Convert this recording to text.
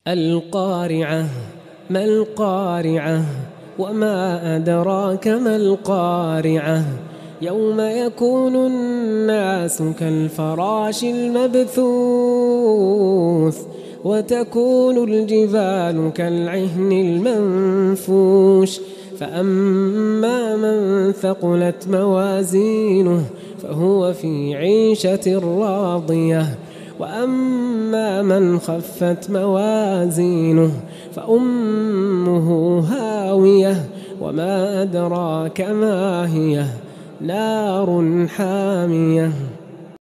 القارعة. ما القارعة؟ وما أدراك ما القارعة؟ يوم يكون الناس كالفراش المبثوث وتكون الجبال كالعهن المنفوش فأما من ثقلت موازينه فهو في عيشة راضية وأما من خفت موازينه فأمه هاوية وما أدراك ما هي نار حامية.